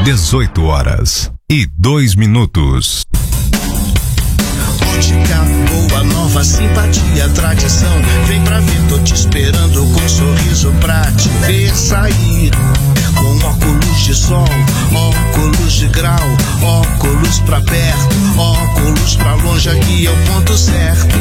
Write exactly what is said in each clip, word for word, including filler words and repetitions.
dezoito horas e dois minutos. Ótica boa, nova, simpatia, tradição. Vem pra ver, tô te esperando com um sorriso pra te ver sair. Com óculos de sol, óculos de grau, óculos pra perto, óculos pra longe, aqui é o ponto certo.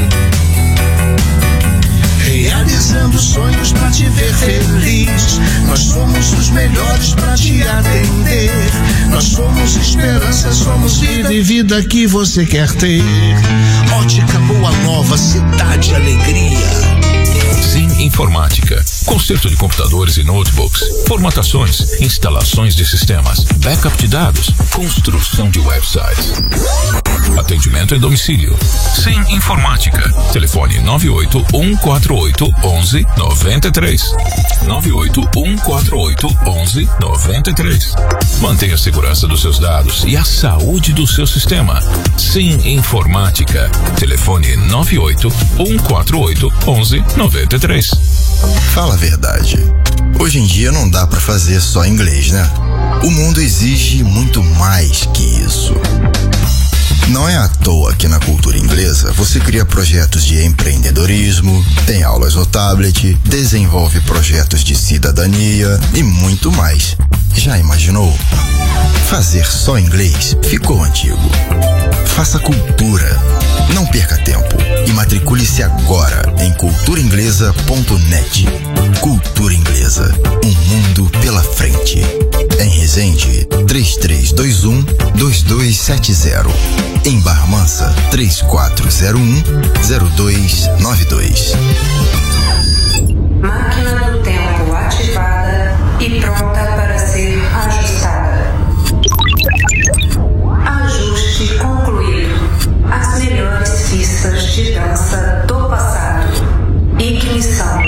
Realizando sonhos pra te ver feliz. Nós somos os melhores pra te atender. Nós somos esperança, somos vida e vida que você quer ter. Ótica Boa Nova, cidade alegria. Sim Informática. Conserto de computadores e notebooks, formatações, instalações de sistemas, backup de dados, construção de websites. Atendimento em domicílio. Sim Informática. Telefone nove oito um quatro oito um um nove três. nove oito um quatro oito um um nove três. Mantenha a segurança dos seus dados e a saúde do seu sistema. Sim Informática. Telefone nove oito um quatro oito um um nove três. Fala a verdade. Hoje em dia não dá pra fazer só inglês, né? O mundo exige muito mais que isso. Não é à toa que na cultura inglesa você cria projetos de empreendedorismo, tem aulas no tablet, desenvolve projetos de cidadania e muito mais. Já imaginou? Fazer só inglês ficou antigo. Faça cultura. Não perca tempo e matricule-se agora em cultura inglesa ponto net. Cultura Inglesa, um mundo pela frente. Em Resende, três três dois um dois dois sete zero. Em Barra Mansa, três quatro zero um zero dois nove dois. Máquina do tempo ativada e pronta para ser ajustada. Ajuste concluído. As melhores pistas de dança do passado. Ignição.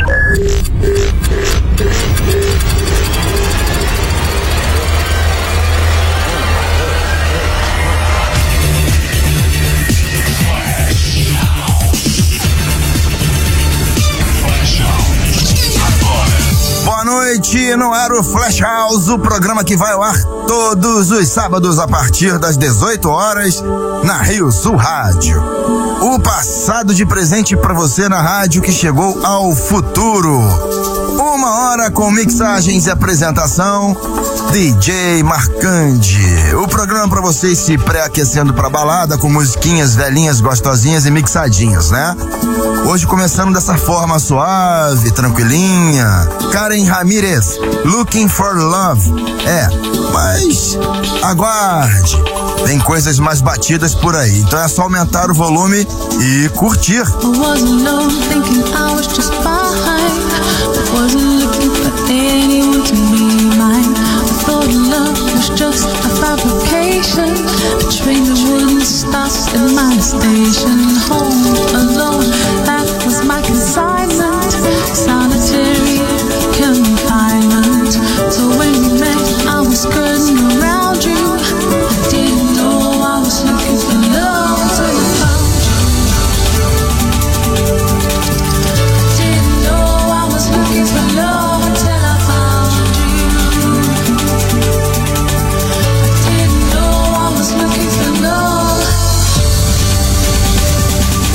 Boa noite, no ar o Flash House, o programa que vai ao ar todos os sábados a partir das dezoito horas na Rio Sul Rádio. O passado de presente pra você na rádio que chegou ao futuro. Uma hora com mixagens e apresentação, D J Marcande. O programa pra vocês se pré-aquecendo pra balada com musiquinhas velhinhas, gostosinhas e mixadinhas, né? Hoje começando dessa forma suave, tranquilinha. Karen Ramirez, Looking for Love. É, mas aguarde. Tem coisas mais batidas por aí. Então é só aumentar o volume e curtir. I wasn't alone, thinking I was just fine. I wasn't looking for anyone to be mine. I thought love was just a fabrication, a train that wouldn't stop at my station. Home alone, that was my consignment. Solitary confinement. So when we met, I was skirting around you. I didn't know I was looking for love until I found you. Didn't know I was looking for love until I found you. I didn't know I was looking for love.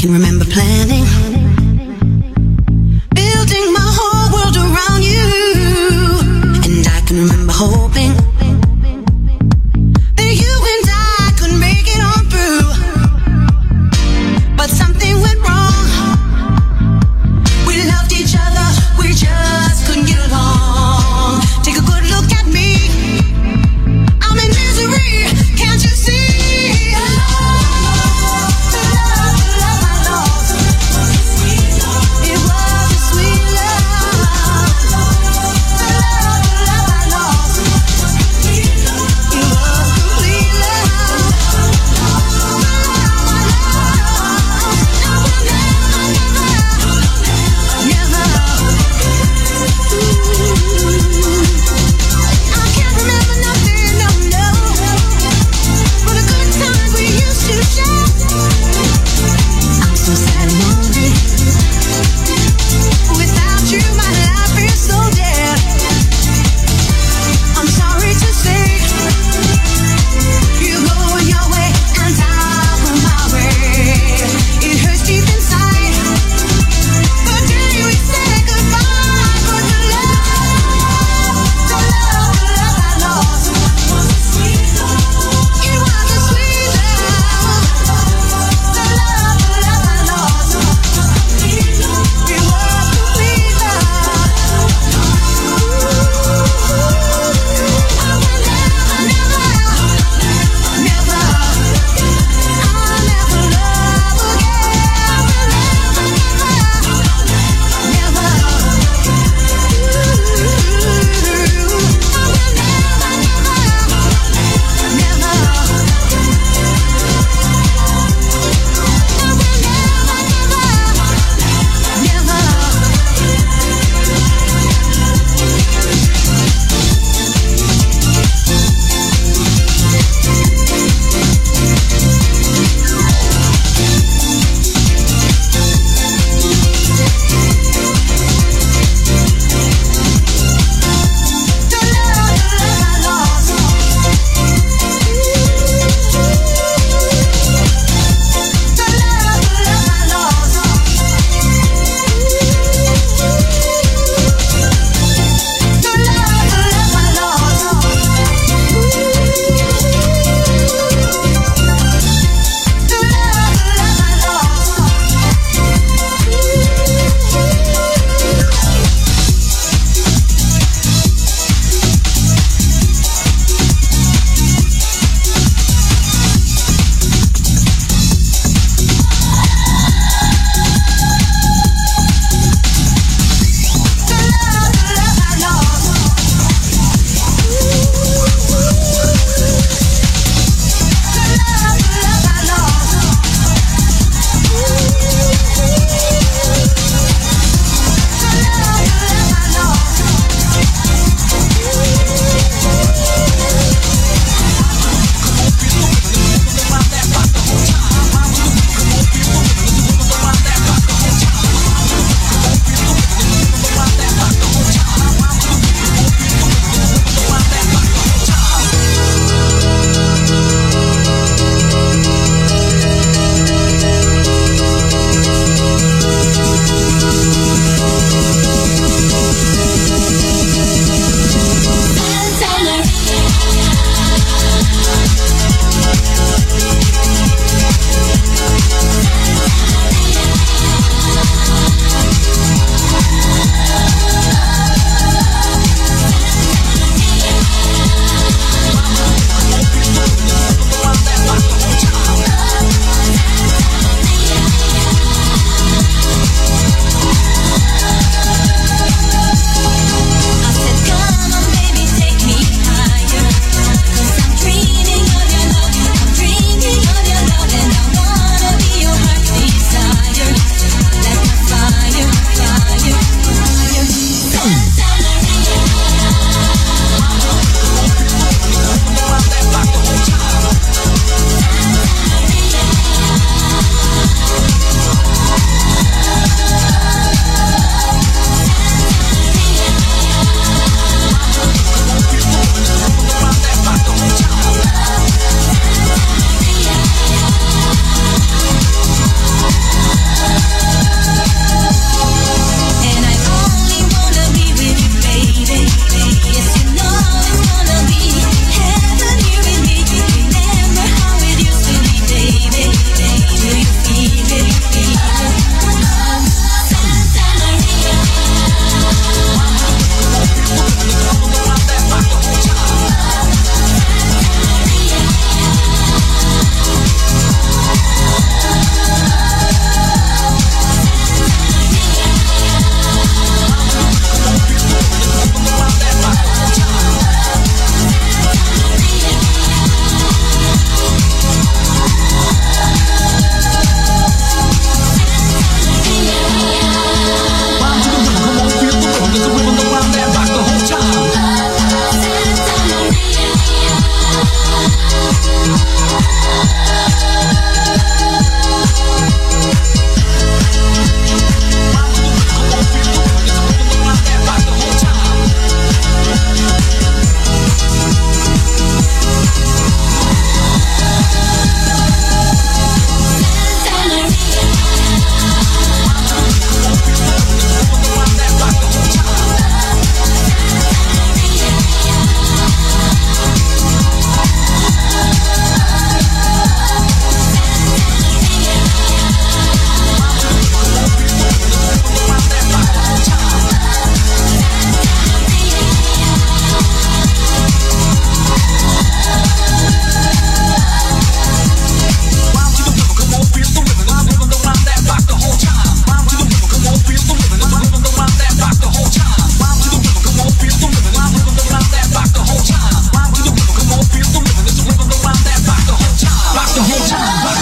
can remember planning, building my whole world around you. And I can remember hoping that you and I could make it on through. But something went wrong. We loved each other, we just couldn't get along. Take a good look at me, I'm in misery, can't you see? I love, love, love, I lost.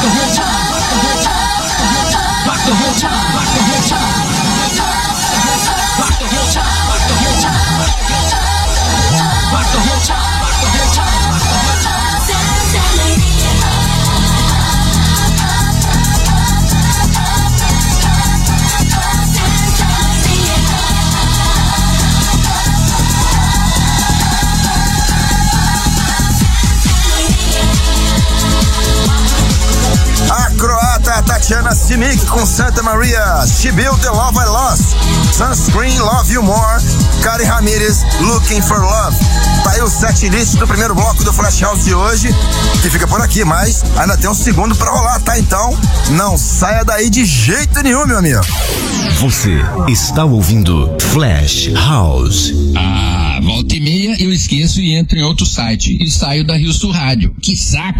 the whole time, rock the whole time, rock the whole time, rock the whole time, rock the whole time, rock the whole time, rock the whole time. A croata Tatiana Simic com Santa Maria, She Built the Love I Lost, Sunscreen, Love You More, Kari Ramirez, Looking for Love. Tá aí o set list do primeiro bloco do Flash House de hoje, que fica por aqui, mas ainda tem um segundo pra rolar, tá? Então, não saia daí de jeito nenhum, meu amigo. Você está ouvindo Flash House. Ah, volta e meia eu esqueço e entro em outro site e saio da Rio Sul Rádio. Que saco!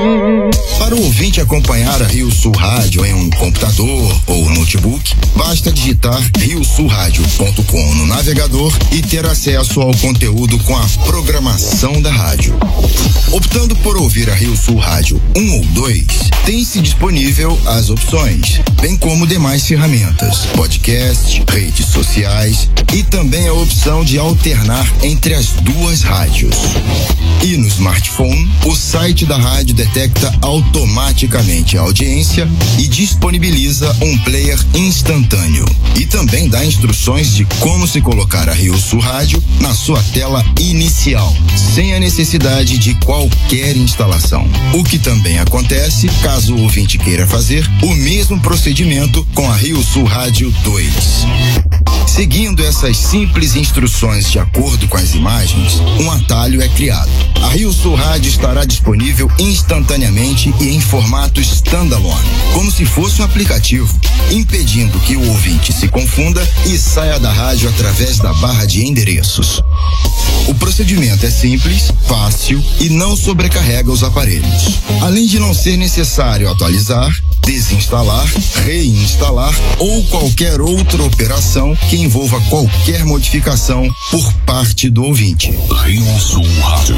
Para o ouvinte acompanhar a Rio Sul Rádio em um computador ou notebook, basta digitar rio sul rádio ponto com no navegador e ter acesso ao conteúdo com a programação da rádio. Optando por ouvir a Rio Sul Rádio um ou dois, tem-se disponível as opções, bem como demais ferramentas, podcast, redes sociais e também a opção de alternar entre as duas rádios. E no smartphone, o site da rádio detecta automaticamente a audiência e disponibiliza um player instantâneo. E também dá instruções de como se colocar a Rio Sul Rádio na sua tela inicial, sem a necessidade de qualquer instalação. O que também acontece caso o ouvinte queira fazer o mesmo procedimento com a Rio Sul Rádio dois. Seguindo essas simples instruções de acordo com as imagens, um atalho é criado. A Rio Sul Rádio estará disponível instantaneamente e em formato standalone, como se fosse um aplicativo, impedindo que o ouvinte se confunda e saia da rádio através da barra de endereços. O procedimento é simples, fácil e não sobrecarrega os aparelhos. Além de não ser necessário atualizar, desinstalar, reinstalar ou qualquer outra operação que envolva qualquer modificação por parte do ouvinte. Rio Sul Rádio.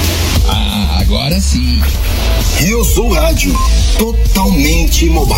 Ah, agora sim. Rio Sul Rádio, totalmente mobile.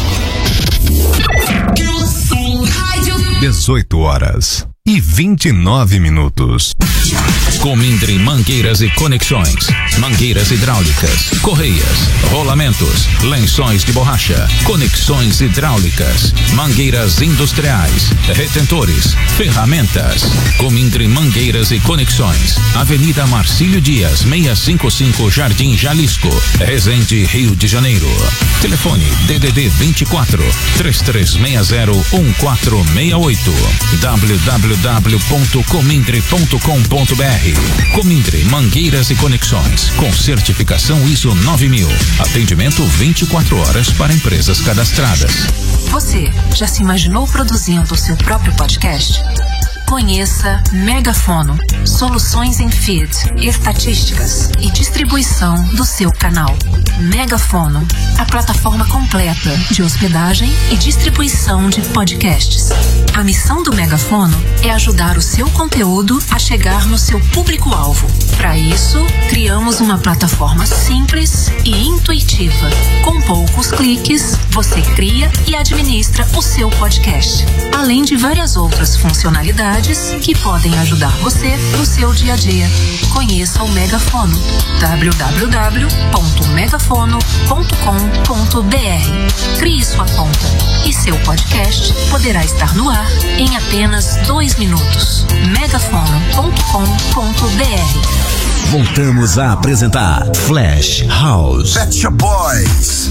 Rio Sul Rádio. dezoito horas e vinte e nove minutos. Comindre Mangueiras e Conexões, mangueiras hidráulicas, correias, rolamentos, lençóis de borracha, conexões hidráulicas, mangueiras industriais, retentores, ferramentas. Comindre Mangueiras e Conexões, Avenida Marcílio Dias, seiscentos e cinquenta e cinco, Jardim Jalisco, Resende, Rio de Janeiro. Telefone D D D vinte e quatro, três três seis zero, um quatro seis oito, w w w ponto comindre ponto com ponto b r. Comindre Mangueiras e Conexões, com certificação I S O nove mil. Atendimento vinte e quatro horas para empresas cadastradas. Você já se imaginou produzindo o seu próprio podcast? Conheça Megafono, soluções em feed, estatísticas e distribuição do seu canal. Megafono, a plataforma completa de hospedagem e distribuição de podcasts. A missão do Megafono é ajudar o seu conteúdo a chegar no seu público-alvo. Para isso, criamos uma plataforma simples e intuitiva. Com poucos cliques, você cria e administra o seu podcast, além de várias outras funcionalidades que podem ajudar você no seu dia a dia. Conheça o Megafono, w w w ponto megafono ponto com ponto b r. Crie sua conta e seu podcast poderá estar no ar em apenas dois minutos. megafono ponto com ponto b r. Voltamos a apresentar Flash House. Pet Shop Boys.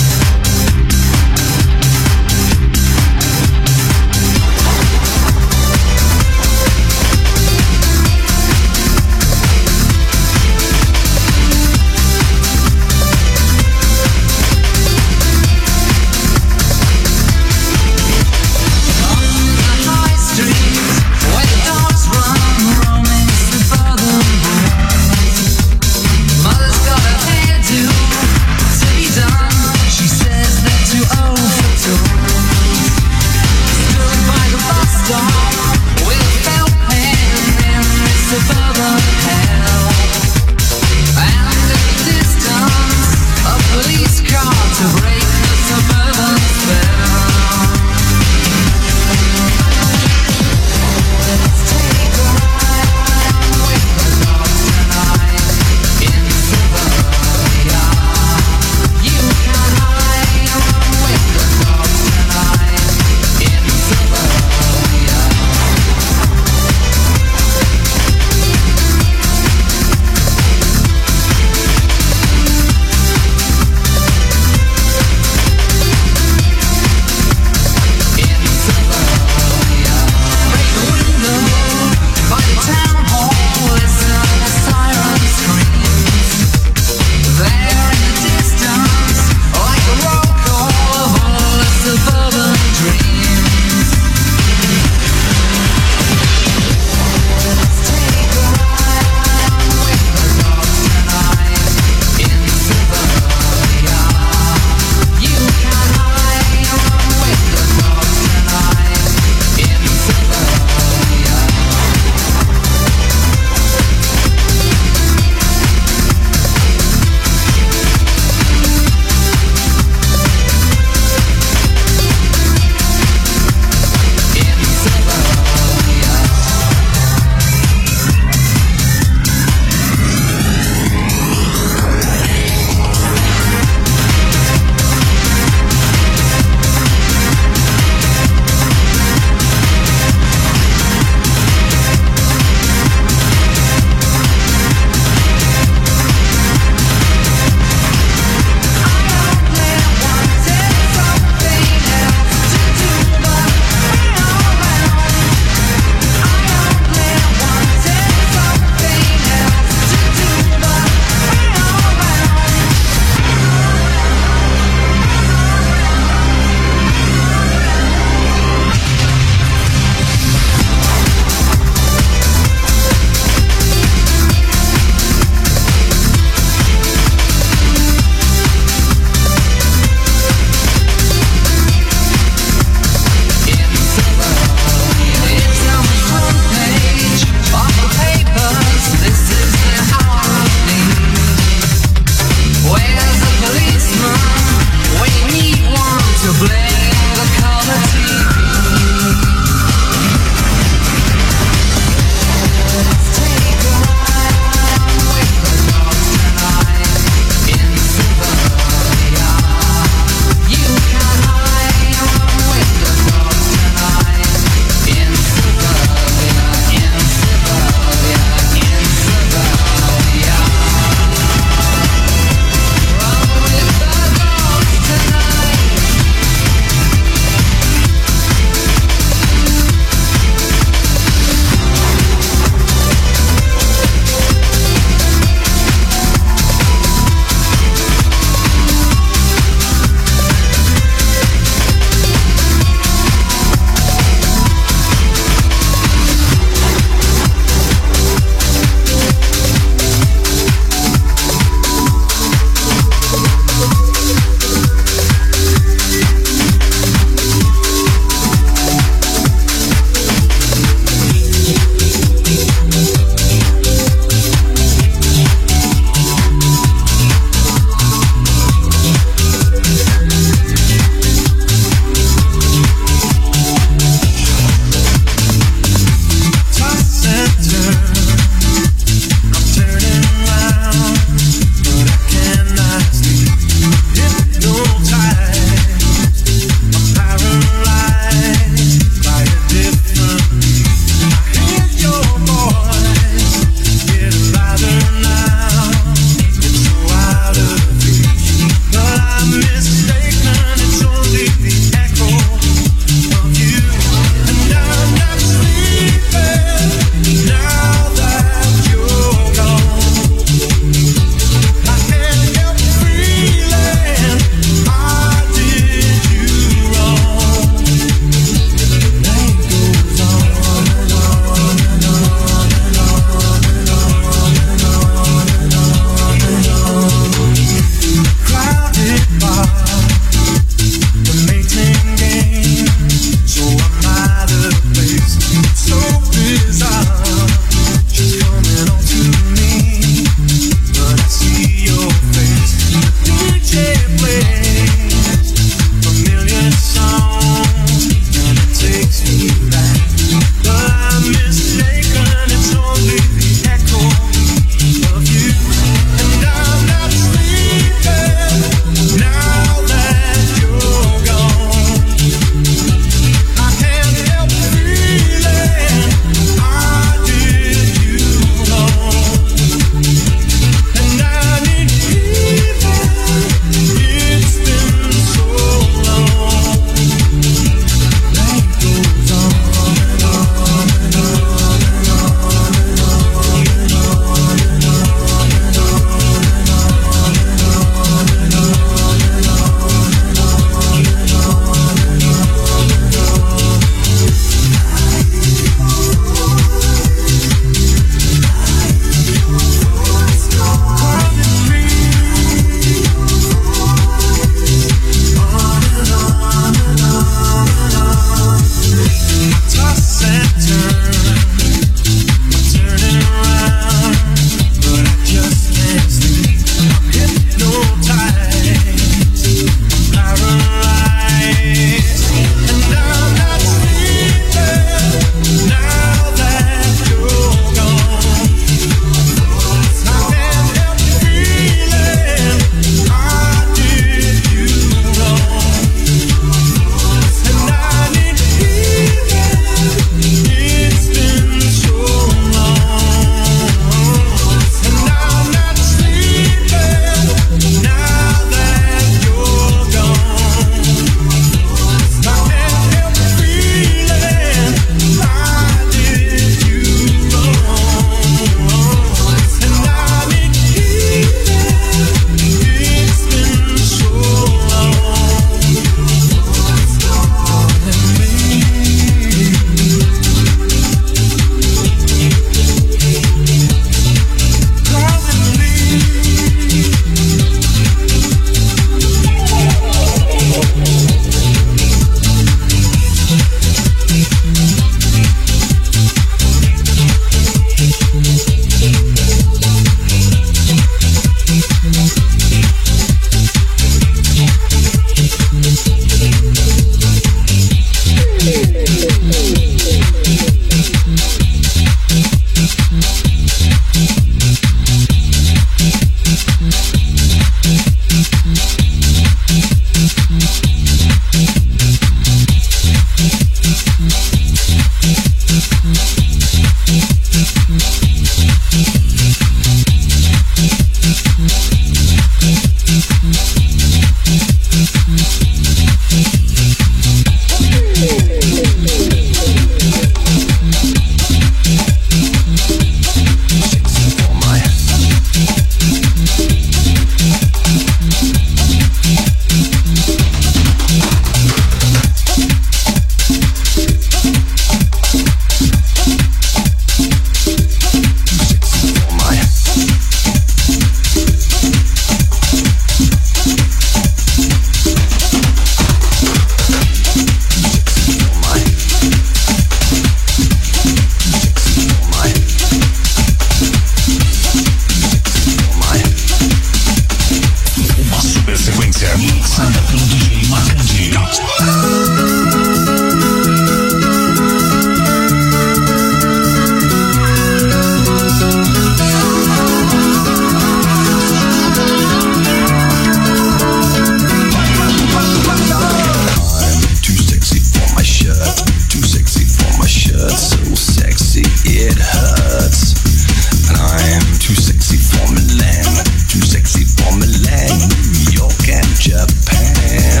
it hurts. And I'm too sexy for Milan, too sexy for Milan, New York and Japan.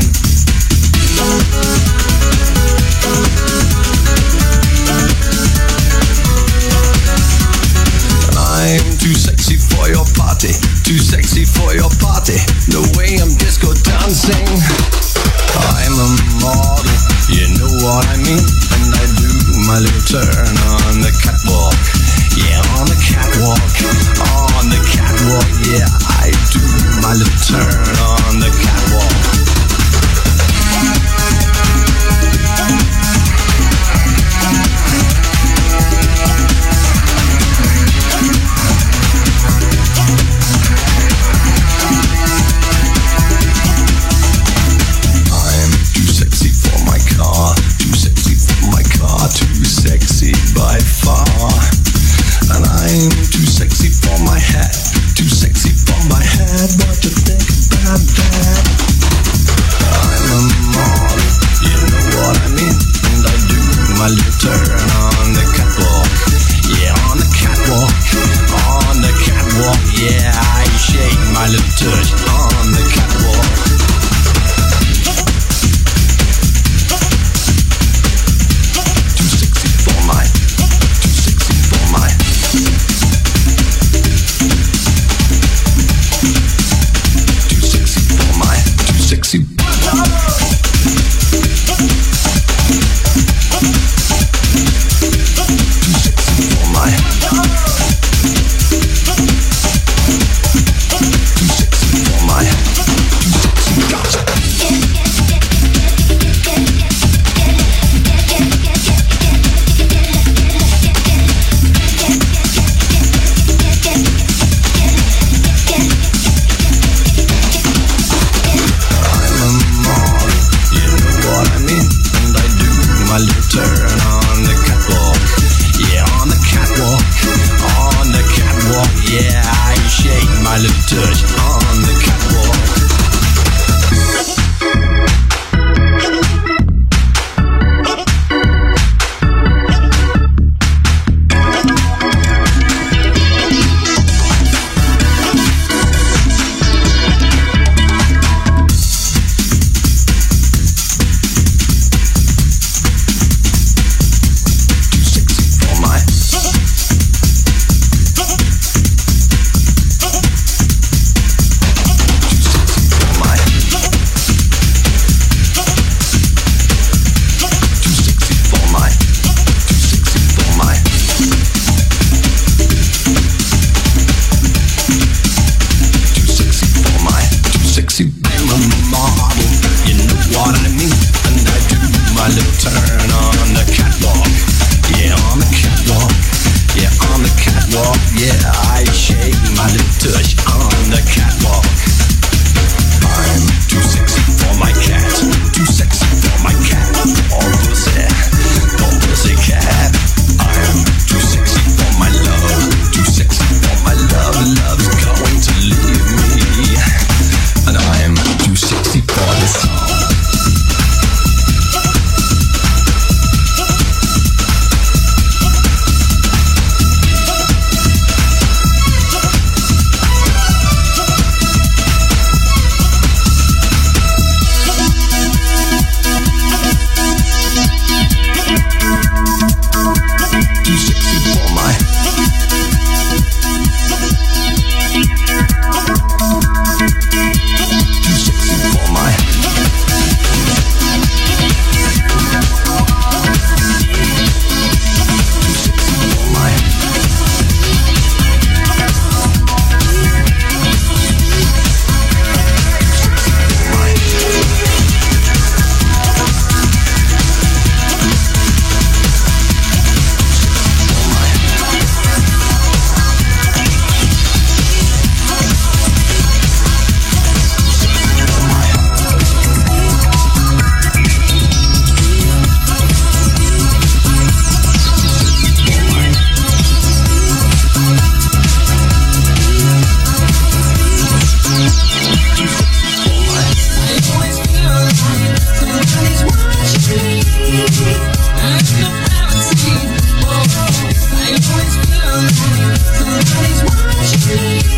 I'm too sexy for your party, too sexy for your party. The way I'm disco dancing, I'm a model, you know what I mean. And I do my little turn on the catwalk, yeah, on the catwalk, on the catwalk, yeah, I do my little turn on the catwalk. Too sexy by far. And I'm too sexy for my hat, too sexy for my hat. What you think about that? I'm a model, you know what I mean. And I do my little turn on the catwalk, yeah, on the catwalk, on the catwalk, yeah, I shake my little touch on the catwalk.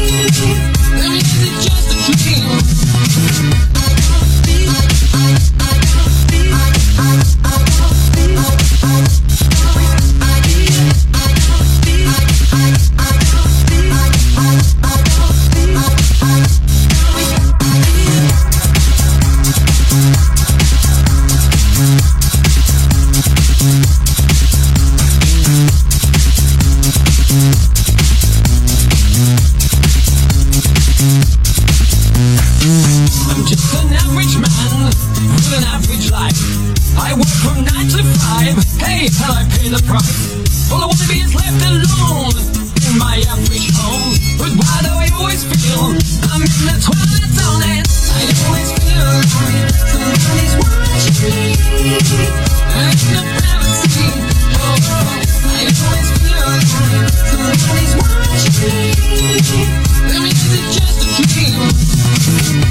Let me is it just a dream? I'm just an average man with an average life. I work from nine to five. Hey, and I pay the price. All I want to be is left alone in my average home. But why do I always feel I'm in the twilight zone? And I always feel like somebody's watching me. And the gravity. Oh, I always feel like somebody's watching me. Let me is it just a dream?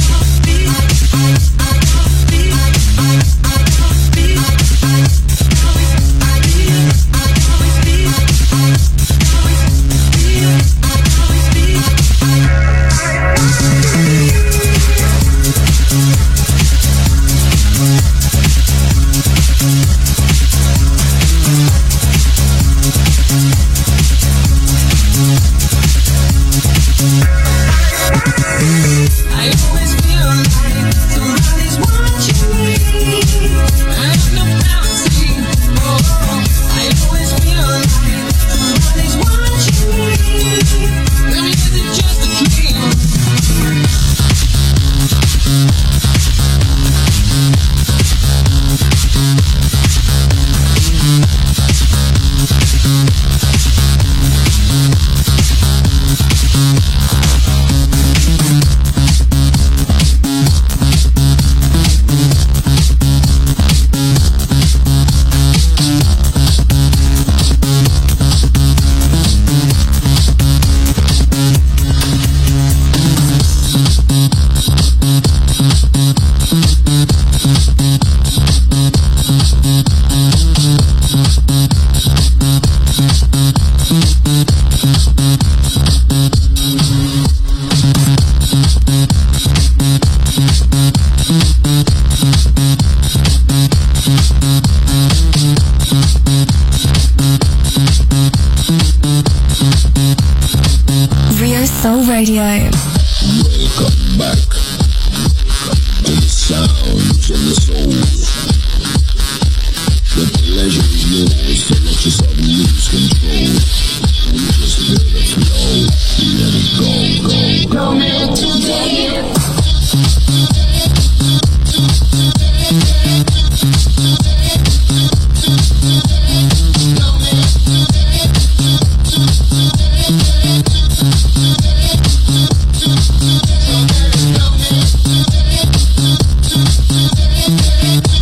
I always feel like somebody's watching me. And the gravity. Oh, I always feel like somebody's watching me. Let me is it just a dream? Rio Soul Radio. Welcome back to the sounds of the soul. The pleasure is yours, so let yourself lose control. You just let it flow, let it go, go, go. Coming today. We'll be right back.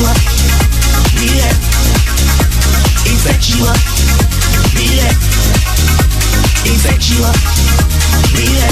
you up, yeah. Infect you up, yeah. Infect you up, yeah.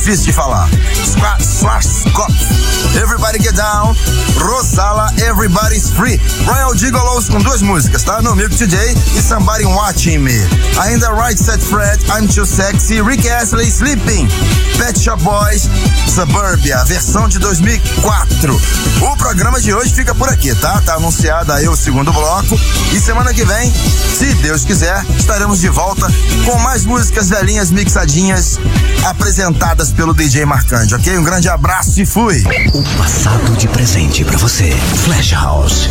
difícil de falar. Schwarzkopf, Everybody Get Down, Rosala, Everybody's Free. Royal Gigolos com duas músicas, tá? No Milk Today e Somebody Watching Me. Ainda Right Set Fred, I'm Too Sexy, Rick Astley, Sleeping, Pet Shop Boys, Suburbia, versão de dois mil e quatro. O programa de hoje fica por aqui, tá? Tá anunciado aí o segundo bloco e semana que vem, se Deus quiser, estaremos de volta com mais músicas velhinhas mixadinhas apresentadas pelo D J Marcante, ok? Um grande abraço e fui! O passado de presente pra você. Flash House.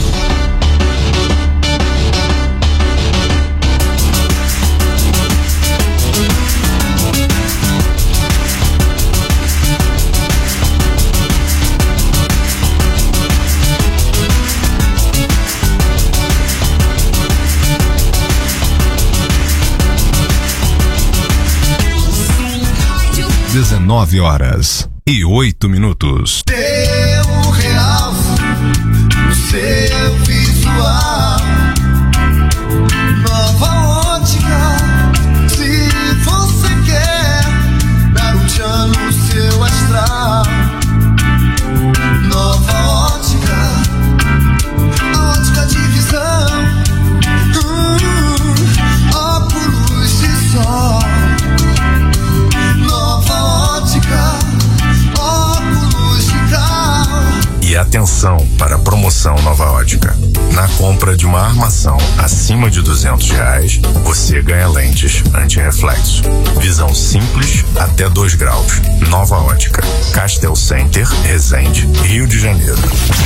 dezenove horas e oito minutos. Teu realce no seu visual, nova ótica. Se você quer dar um tchan no seu astral, nova ótica, a ótica de visão, hum, óculos de sol. E atenção para a promoção Nova Ótica. Na compra de uma armação acima de duzentos reais, você ganha lentes anti-reflexo. Visão simples até dois graus. Nova Ótica. Castel Center, Resende, Rio de Janeiro.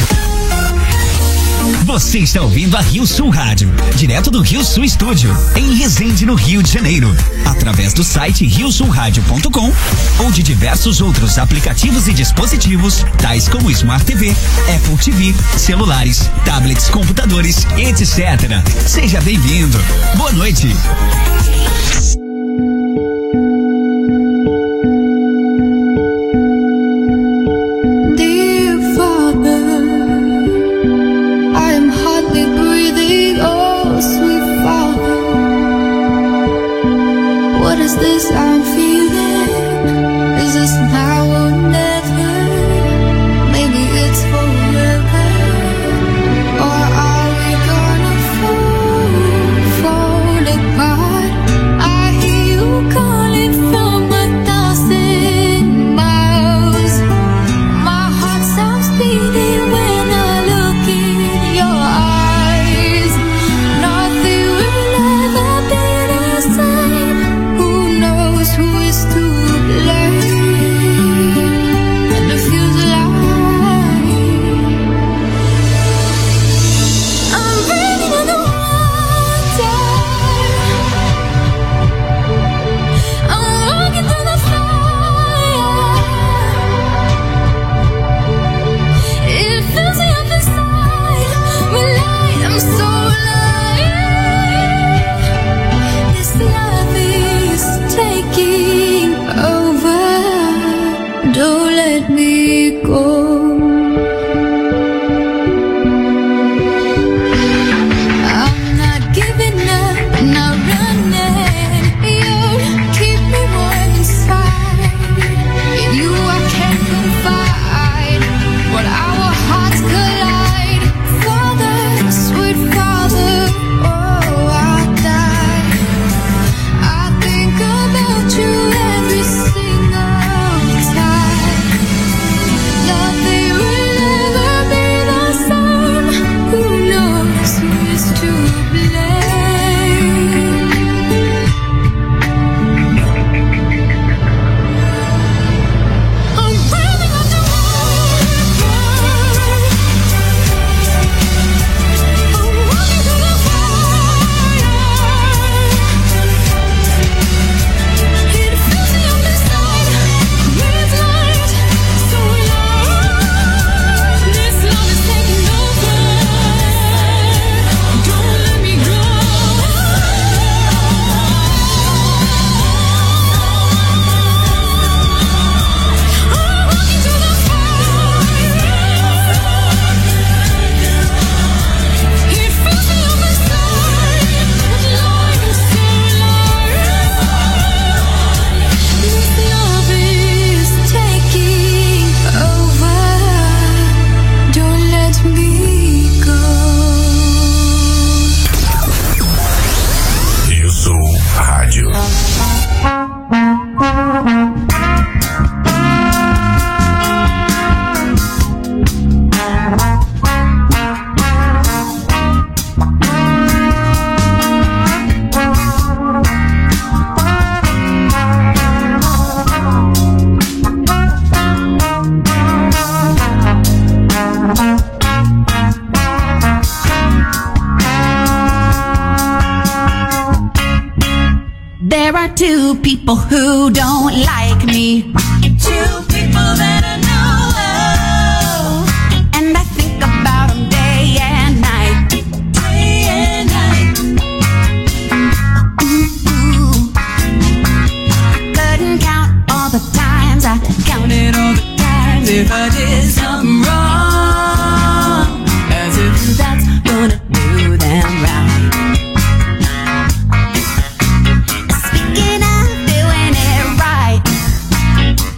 Você está ouvindo a Rio Sul Rádio, direto do Rio Sul Estúdio, em Resende, no Rio de Janeiro, através do site rio sul rádio ponto com ou de diversos outros aplicativos e dispositivos, tais como Smart T V, Apple T V, celulares, tablets, computadores, etcétera. Seja bem-vindo. Boa noite. This I'm feeling, is this now or never? Maybe it's forever, or are we gonna fall, fall apart? there are two people who don't like me. Two people that I know of, and I think about them day and night. Day and night. Ooh, couldn't count all the times I counted all the times if I did something wrong, as if that's gonna do them right. Speaking of doing it right,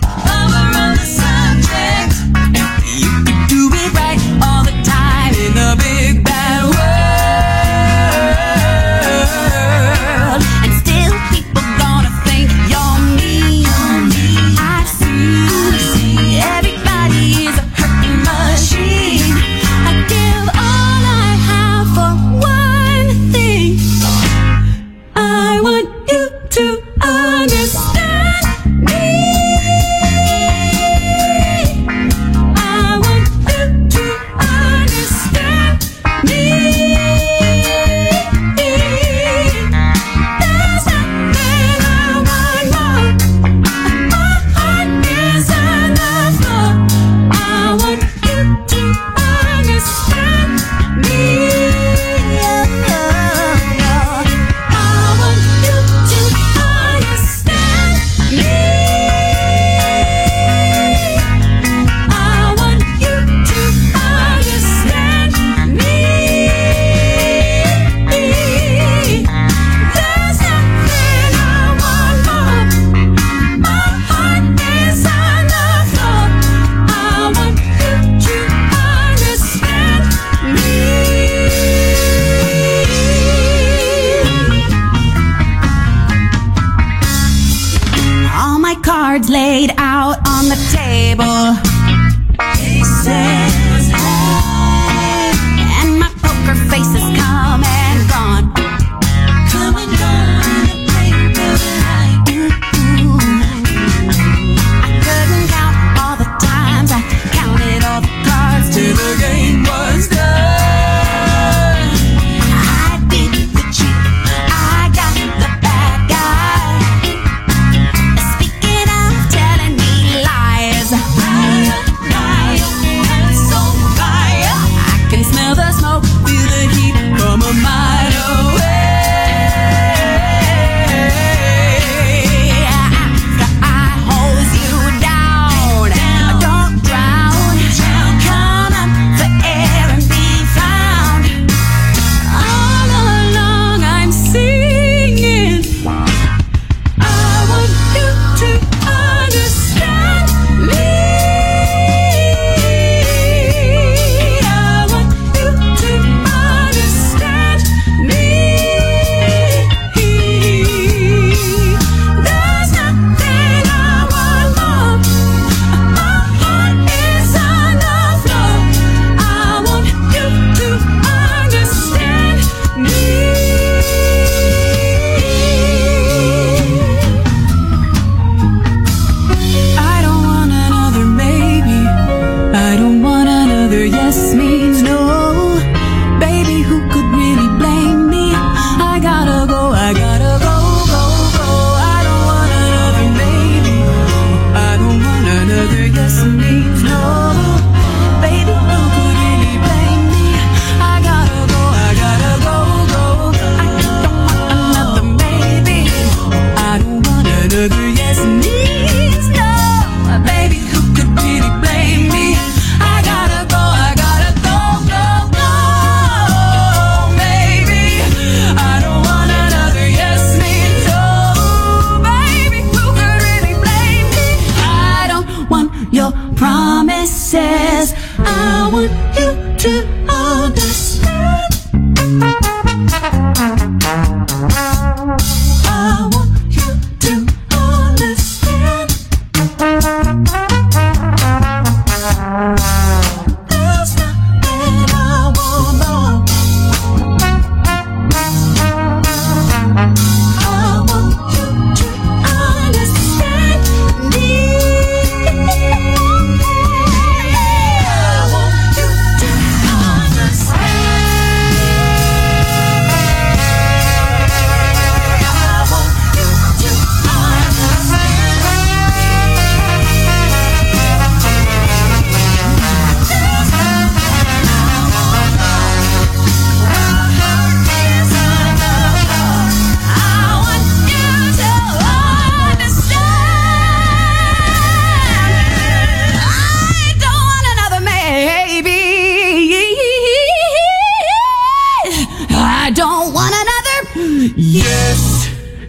Yes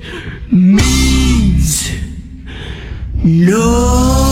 means no.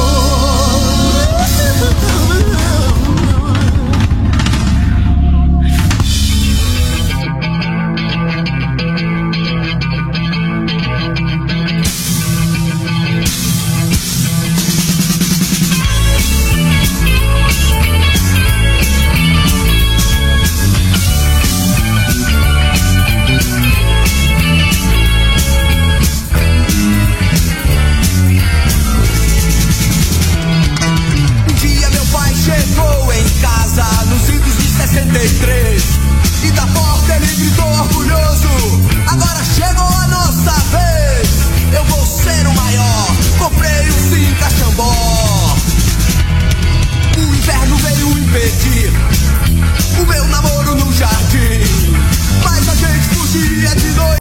sessenta e três e da porta ele gritou orgulhoso: agora chegou a nossa vez, eu vou ser o maior. Comprei um Sim Caxambó. O inverno veio impedir o meu namoro no jardim, mas a gente fugia de noite.